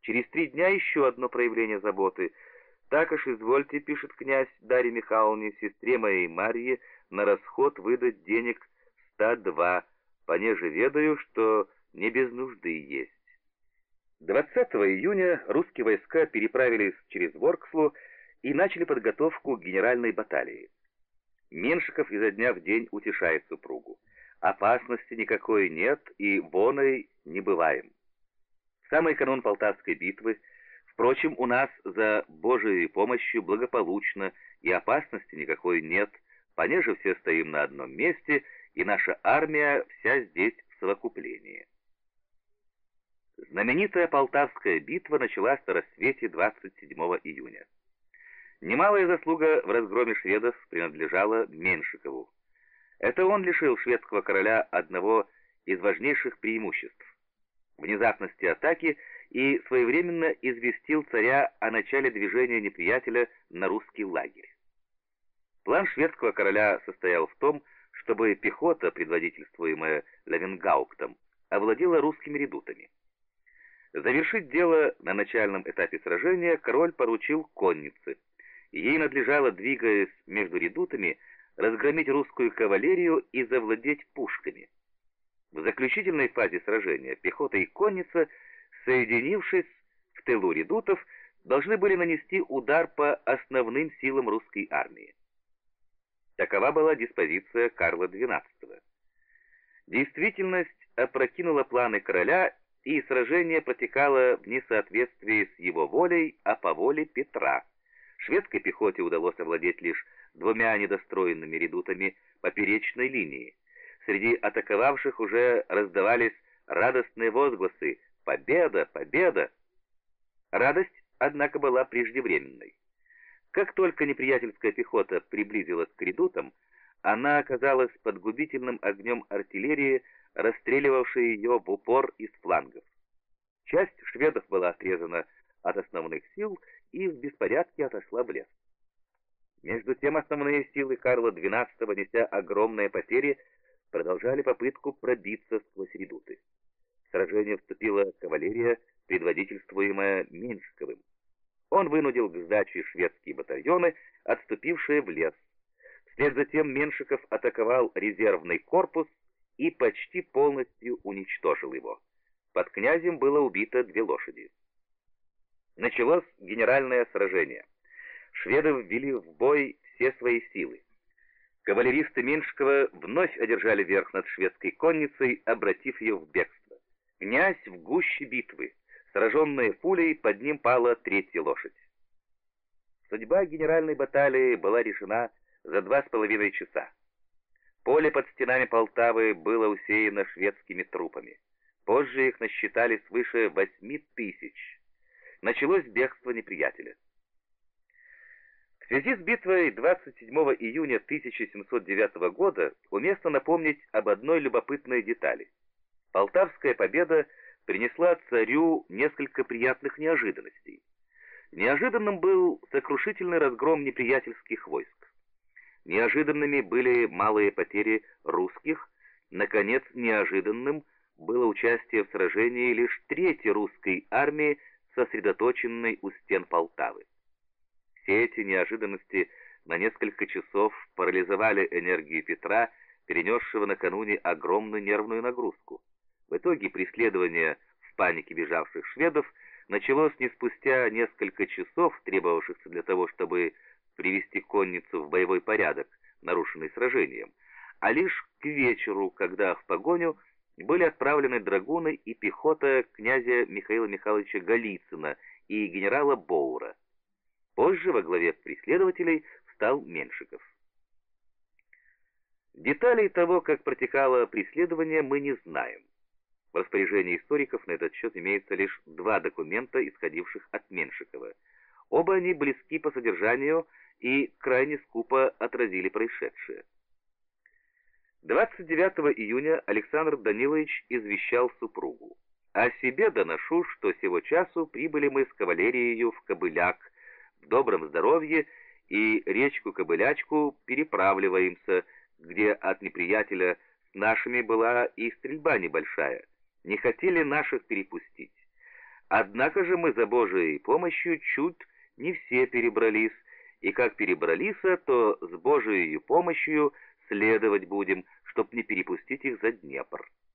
Через 3 дня еще одно проявление заботы. «Так уж извольте, — пишет князь Дарье Михайловне, — сестре моей Марье на расход выдать денег 102, понеже ведаю, что не без нужды есть». 20 июня русские войска переправились через Воркслу и начали подготовку к генеральной баталии. Меншиков изо дня в день утешает супругу. Опасности никакой нет и воной не бываем. В самый канун Полтавской битвы, впрочем, у нас за Божией помощью благополучно и опасности никакой нет, понеже все стоим на одном месте, и наша армия вся здесь в совокуплении. Знаменитая Полтавская битва началась на рассвете 27 июня. Немалая заслуга в разгроме шведов принадлежала Меншикову. Это он лишил шведского короля одного из важнейших преимуществ — внезапности атаки, и своевременно известил царя о начале движения неприятеля на русский лагерь. План шведского короля состоял в том, чтобы пехота, предводительствуемая Левенгауптом, овладела русскими редутами. Завершить дело на начальном этапе сражения король поручил коннице. Ей надлежало, двигаясь между редутами, разгромить русскую кавалерию и завладеть пушками. В заключительной фазе сражения пехота и конница, соединившись в тылу редутов, должны были нанести удар по основным силам русской армии. Такова была диспозиция Карла XII. Действительность опрокинула планы короля, и сражение протекало в несоответствии с его волей, а по воле Петра. Шведской пехоте удалось овладеть лишь 2 недостроенными редутами поперечной линии. Среди атаковавших уже раздавались радостные возгласы «Победа! Победа!». Радость, однако, была преждевременной. Как только неприятельская пехота приблизилась к редутам, она оказалась под губительным огнем артиллерии, расстреливавшей ее в упор из флангов. Часть шведов была отрезана от основных сил и в беспорядке отошла в лес. Между тем основные силы Карла XII, неся огромные потери, продолжали попытку пробиться сквозь редуты. В сражение вступила кавалерия, предводительствуемая Меншиковым. Он вынудил к сдаче шведские батальоны, отступившие в лес. Вслед за тем Меншиков атаковал резервный корпус и почти полностью уничтожил его. Под князем было убито 2 лошади. Началось генеральное сражение. Шведы ввели в бой все свои силы. Кавалеристы Меншикова вновь одержали верх над шведской конницей, обратив ее в бегство. Князь в гуще битвы. Сраженная пулей, под ним пала 3-я лошадь. Судьба генеральной баталии была решена за 2,5 часа. Поле под стенами Полтавы было усеяно шведскими трупами. Позже их насчитали свыше 8000. Началось бегство неприятеля. В связи с битвой 27 июня 1709 года уместно напомнить об одной любопытной детали. Полтавская победа принесла царю несколько приятных неожиданностей. Неожиданным был сокрушительный разгром неприятельских войск. Неожиданными были малые потери русских. Наконец, неожиданным было участие в сражении лишь 3-й русской армии, сосредоточенной у стен Полтавы. Все эти неожиданности на несколько часов парализовали энергию Петра, перенесшего накануне огромную нервную нагрузку. В итоге преследование в панике бежавших шведов началось не спустя несколько часов, требовавшихся для того, чтобы привести конницу в боевой порядок, нарушенный сражением, а лишь к вечеру, когда в погоню были отправлены драгуны и пехота князя Михаила Михайловича Голицына и генерала Боура. Позже во главе преследователей стал Меншиков. Деталей того, как протекало преследование, мы не знаем. В распоряжении историков на этот счет имеется лишь 2 документа, исходивших от Меншикова. Оба они близки по содержанию и крайне скупо отразили происшедшее. 29 июня Александр Данилович извещал супругу: «О себе доношу, что сего часу прибыли мы с кавалерией в Кобыляк, в добром здоровье, и речку Кобылячку переправливаемся, где от неприятеля с нашими была и стрельба небольшая. Не хотели наших перепустить. Однако же мы за Божией помощью чуть не все перебрались, и как перебрались, то с Божией помощью следовать будем, чтоб не перепустить их за Днепр.